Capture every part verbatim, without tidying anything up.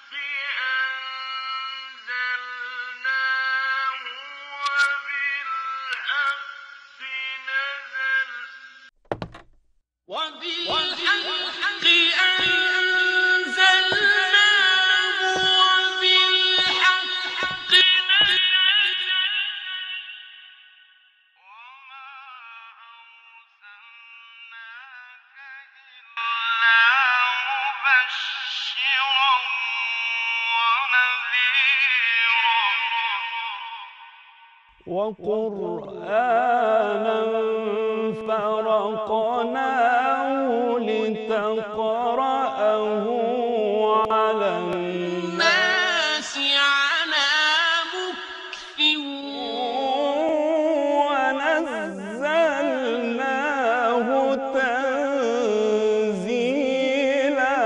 وقرآنا فرقناه لتقرأه على الناس على مكث ونزلناه تنزيلا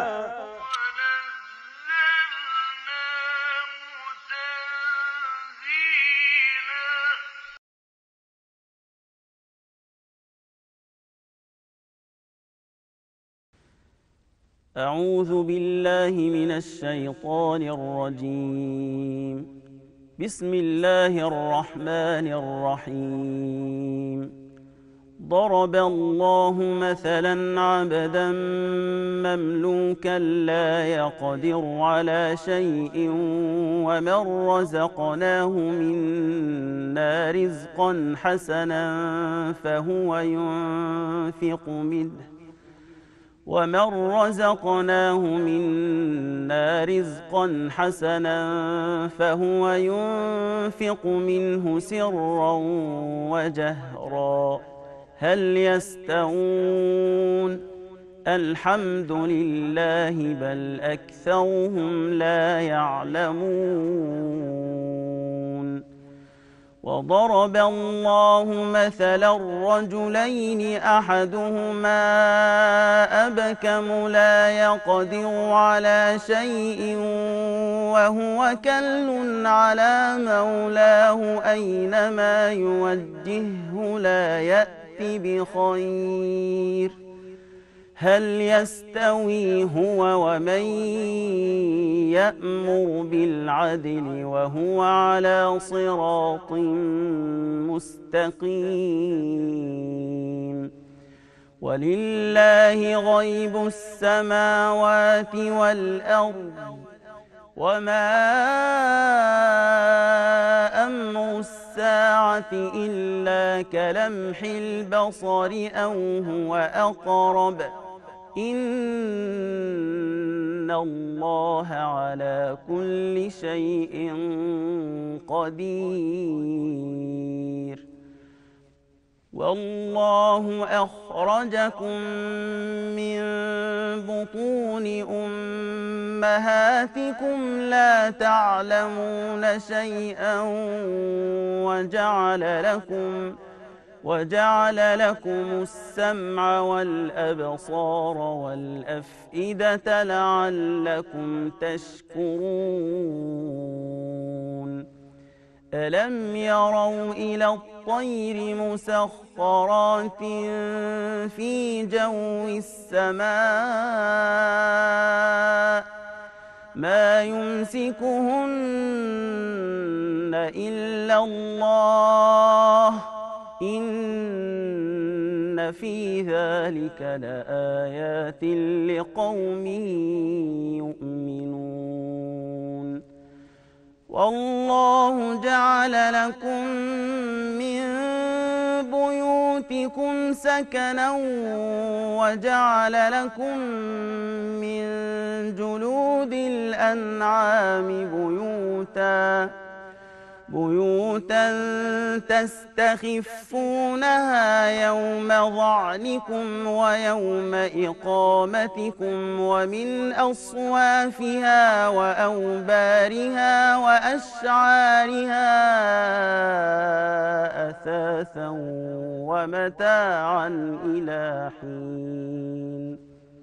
أعوذ بالله من الشيطان الرجيم. بسم الله الرحمن الرحيم. ضرب الله مثلا عبدا مملوكا لا يقدر على شيء ومن رزقناه منا رزقا حسنا فهو ينفق منه ومن رزقناه منا رزقا حسنا فهو ينفق منه سرا وجهرا هل يستوون؟ الحمد لله بل أكثرهم لا يعلمون. وضرب الله مثلا رجلين أحدهما أبكم لا يقدر على شيء وهو كل على مولاه أينما يوجهه لا يأتي بخير هل يستوي هو ومن يأمر بالعدل وهو على صراط مستقيم؟ ولله غيب السماوات والأرض وما أمر الساعة إلا كلمح البصر أو هو أقرب إن الله على كل شيء قدير. والله أخرجكم من بطون أمهاتكم لا تعلمون شيئا وجعل لكم وجعل لكم السمع والأبصار والأفئدة لعلكم تشكرون. ألم يروا إلى الطير مسخرات في جو السماء ما يمسكهن إلا الله إن في ذلك لآيات لقوم يؤمنون. والله جعل لكم من بيوتكم سكنا وجعل لكم من جلود الأنعام بيوتا بيوتا تستخفونها يوم ظعنكم ويوم إقامتكم ومن أصوافها وأوبارها وأشعارها أثاثا ومتاعا إلى حين.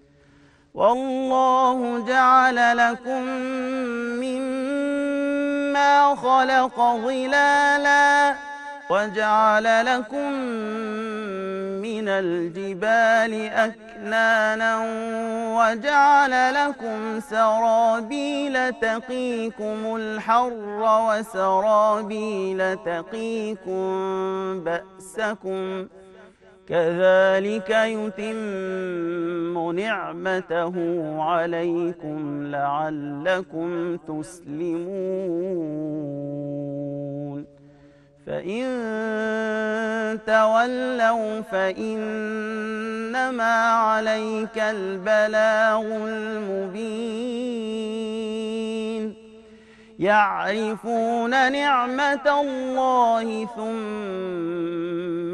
والله جعل لكم مما خلق ظلالا وجعل لكم من الجبال أكنانا وجعل لكم سرابيل تقيكم الحر وسرابيل تقيكم بأسكم كذلك يتم نعمته عليكم لعلكم تسلمون فإن تولوا فإنما عليك البلاغ المبين يعرفون نعمة الله ثم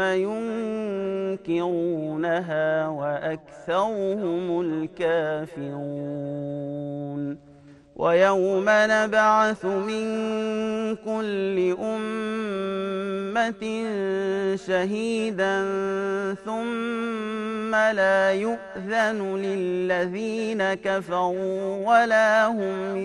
ينكرونها وأكثرهم الكافرون ويوم نبعث من كل أمة شهيدا ثم لا يؤذن للذين كفروا ولا هم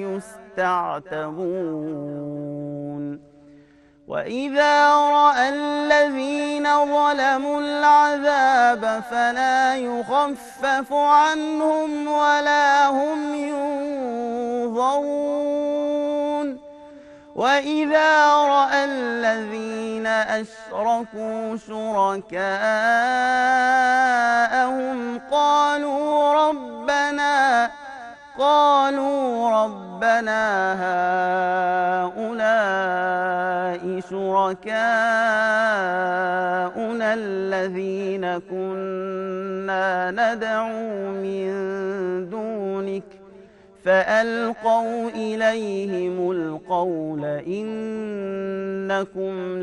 يستعتبون وإذا رأى الذين ظلموا العذاب فلا يخفف عنهم ولا هم ينظرون وإذا رأى الذين أشركوا شركاءهم قالوا ربنا قالوا ربنا هؤلاء شركاؤنا الذين كنا ندعو من دونك فألقوا إليهم القول إنكم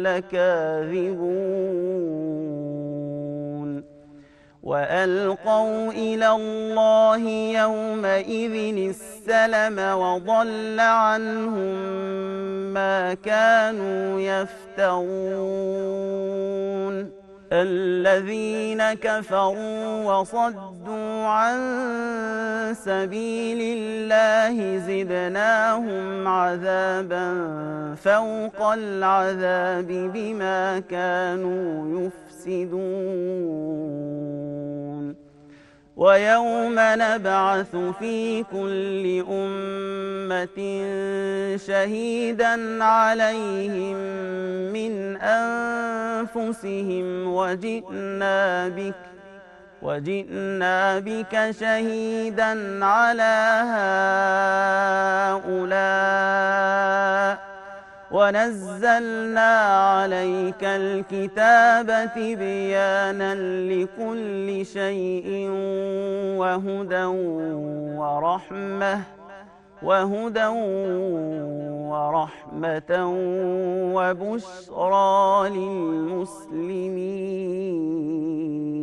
لكاذبون وألقوا إلى الله يومئذ السلم وضل عنهم ما كانوا يفترون الذين كفروا وصدوا عن سبيل الله زدناهم عذابا فوق العذاب بما كانوا يفسدون ويوم نبعث في كل أمة شهيدا عليهم من أنفسهم وجئنا بك وجئنا بك شهيدا على هؤلاء ونزلنا عليك الكتاب تبيانا لكل شيء وهدى ورحمة وهدى ورحمة وبشرى للمسلمين